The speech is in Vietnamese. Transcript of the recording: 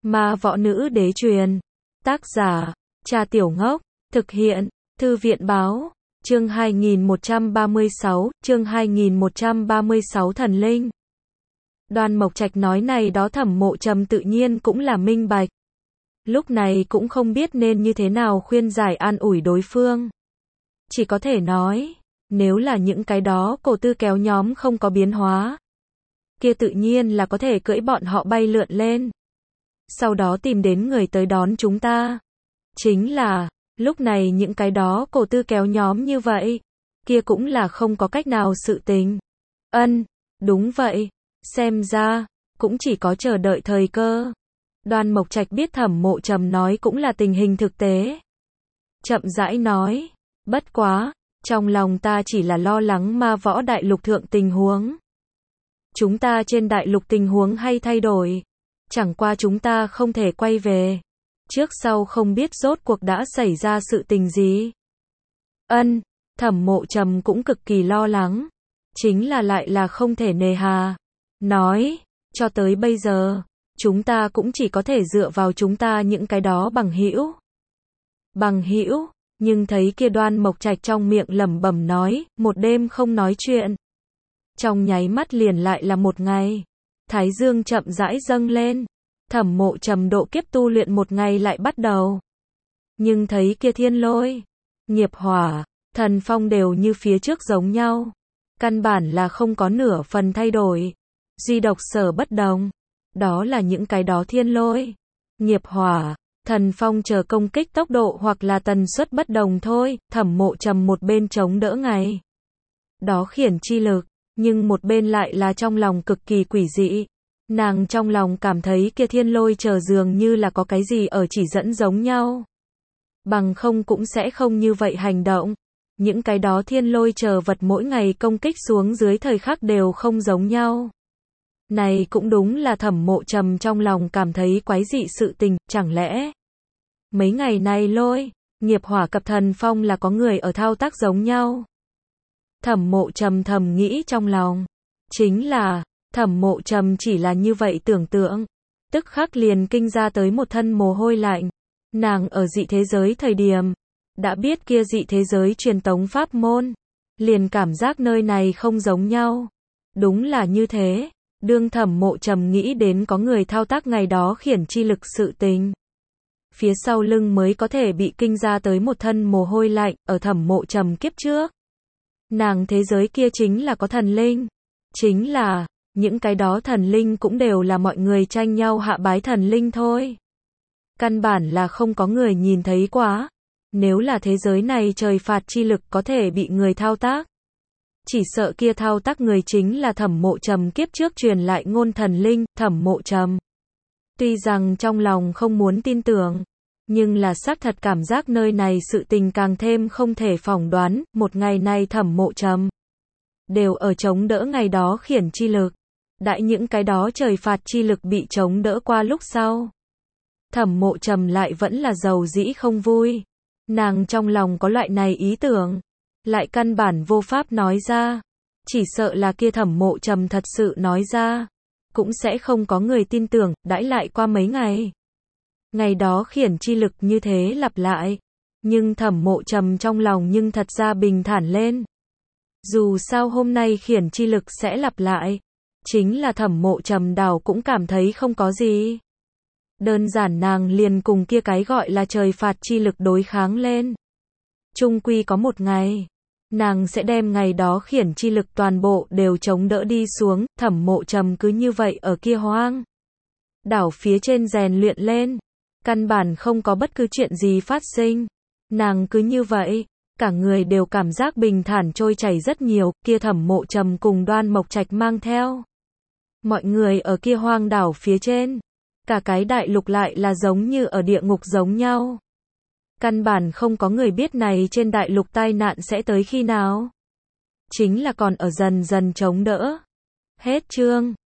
Ma võ nữ đế truyền. Tác giả, Trà Tiểu Ngốc. Thực hiện, Thư viện báo. Chương 2136, chương 2136 Thần Linh. Đoan Mộc Trạch nói này đó Thẩm Mộ Trầm tự nhiên cũng là minh bạch. Lúc này cũng không biết nên như thế nào khuyên giải an ủi đối phương. Chỉ có thể nói, nếu là những cái đó cổ tư kéo nhóm không có biến hóa, kia tự nhiên là có thể cưỡi bọn họ bay lượn lên. Sau đó tìm đến người tới đón chúng ta. Chính là, lúc này những cái đó cổ tư kéo nhóm như vậy, kia cũng là không có cách nào sự tình. Đúng vậy, xem ra, cũng chỉ có chờ đợi thời cơ. Đoan Mộc Trạch biết Thẩm Mộ Trầm nói cũng là tình hình thực tế. Chậm rãi nói, bất quá, trong lòng ta chỉ là lo lắng ma võ đại lục thượng tình huống. Chúng ta trên đại lục tình huống hay thay đổi, chẳng qua chúng ta không thể quay về. Trước sau không biết rốt cuộc đã xảy ra sự tình gì. Thẩm Mộ Trầm cũng cực kỳ lo lắng. Chính là lại là không thể nề hà. Nói, cho tới bây giờ, chúng ta cũng chỉ có thể dựa vào chúng ta những cái đó bằng hữu. Bằng hữu, nhưng thấy kia Đoan Mộc Trạch trong miệng lẩm bẩm nói, một đêm không nói chuyện. Trong nháy mắt liền lại là một ngày. Thái dương chậm rãi dâng lên. Thẩm Mộ Trầm độ kiếp tu luyện một ngày lại bắt đầu. Nhưng thấy kia thiên lôi, nghiệp hỏa, thần phong đều như phía trước giống nhau. Căn bản là không có nửa phần thay đổi. Duy độc sở bất đồng. Đó là những cái đó thiên lôi, nghiệp hỏa, thần phong chờ công kích tốc độ hoặc là tần suất bất đồng thôi. Thẩm Mộ Trầm một bên chống đỡ ngày đó khiển chi lực, nhưng một bên lại là trong lòng cực kỳ quỷ dị. Nàng trong lòng cảm thấy kia thiên lôi chờ dường như là có cái gì ở chỉ dẫn giống nhau. Bằng không cũng sẽ không như vậy hành động. Những cái đó thiên lôi chờ vật mỗi ngày công kích xuống dưới thời khắc đều không giống nhau. Này cũng đúng là Thẩm Mộ Trầm trong lòng cảm thấy quái dị sự tình, chẳng lẽ mấy ngày này lôi, nghiệp hỏa cập thần phong là có người ở thao tác giống nhau. Thẩm Mộ Trầm thầm nghĩ trong lòng. Chính là, Thẩm Mộ Trầm chỉ là như vậy tưởng tượng, tức khắc liền kinh ra tới một thân mồ hôi lạnh. Nàng ở dị thế giới thời điểm, đã biết kia dị thế giới truyền tống pháp môn, liền cảm giác nơi này không giống nhau. Đúng là như thế. Đương Thẩm Mộ Trầm nghĩ đến có người thao tác ngày đó khiển chi lực sự tình, phía sau lưng mới có thể bị kinh ra tới một thân mồ hôi lạnh. Ở Thẩm Mộ Trầm kiếp trước, nàng thế giới kia chính là có thần linh. Chính là, những cái đó thần linh cũng đều là mọi người tranh nhau hạ bái thần linh thôi. Căn bản là không có người nhìn thấy quá. Nếu là thế giới này trời phạt chi lực có thể bị người thao tác, chỉ sợ kia thao tác người chính là Thẩm Mộ Trầm kiếp trước truyền lại ngôn thần linh. Thẩm Mộ Trầm tuy rằng trong lòng không muốn tin tưởng, nhưng là xác thật cảm giác nơi này sự tình càng thêm không thể phỏng đoán. Một ngày này Thẩm Mộ Trầm đều ở chống đỡ ngày đó khiển chi lực. Đại những cái đó trời phạt chi lực bị chống đỡ qua lúc sau, Thẩm Mộ Trầm lại vẫn là giàu dĩ không vui. Nàng trong lòng có loại này ý tưởng, lại căn bản vô pháp nói ra. Chỉ sợ là kia Thẩm Mộ Trầm thật sự nói ra, cũng sẽ không có người tin tưởng. Đãi lại qua mấy ngày, ngày đó khiển chi lực như thế lặp lại, nhưng Thẩm Mộ Trầm trong lòng nhưng thật ra bình thản lên. Dù sao hôm nay khiển chi lực sẽ lặp lại, chính là Thẩm Mộ Trầm đảo cũng cảm thấy không có gì. Đơn giản nàng liền cùng kia cái gọi là trời phạt chi lực đối kháng lên. Chung quy có một ngày, nàng sẽ đem ngày đó khiển chi lực toàn bộ đều chống đỡ đi xuống. Thẩm Mộ Trầm cứ như vậy ở kia hoang đảo phía trên rèn luyện lên, căn bản không có bất cứ chuyện gì phát sinh. Nàng cứ như vậy, cả người đều cảm giác bình thản trôi chảy rất nhiều. Kia Thẩm Mộ Trầm cùng Đoan Mộc Trạch mang theo mọi người ở kia hoang đảo phía trên, cả cái đại lục lại là giống như ở địa ngục giống nhau. Căn bản không có người biết này trên đại lục tai nạn sẽ tới khi nào. Chính là còn ở dần dần chống đỡ. Hết chương.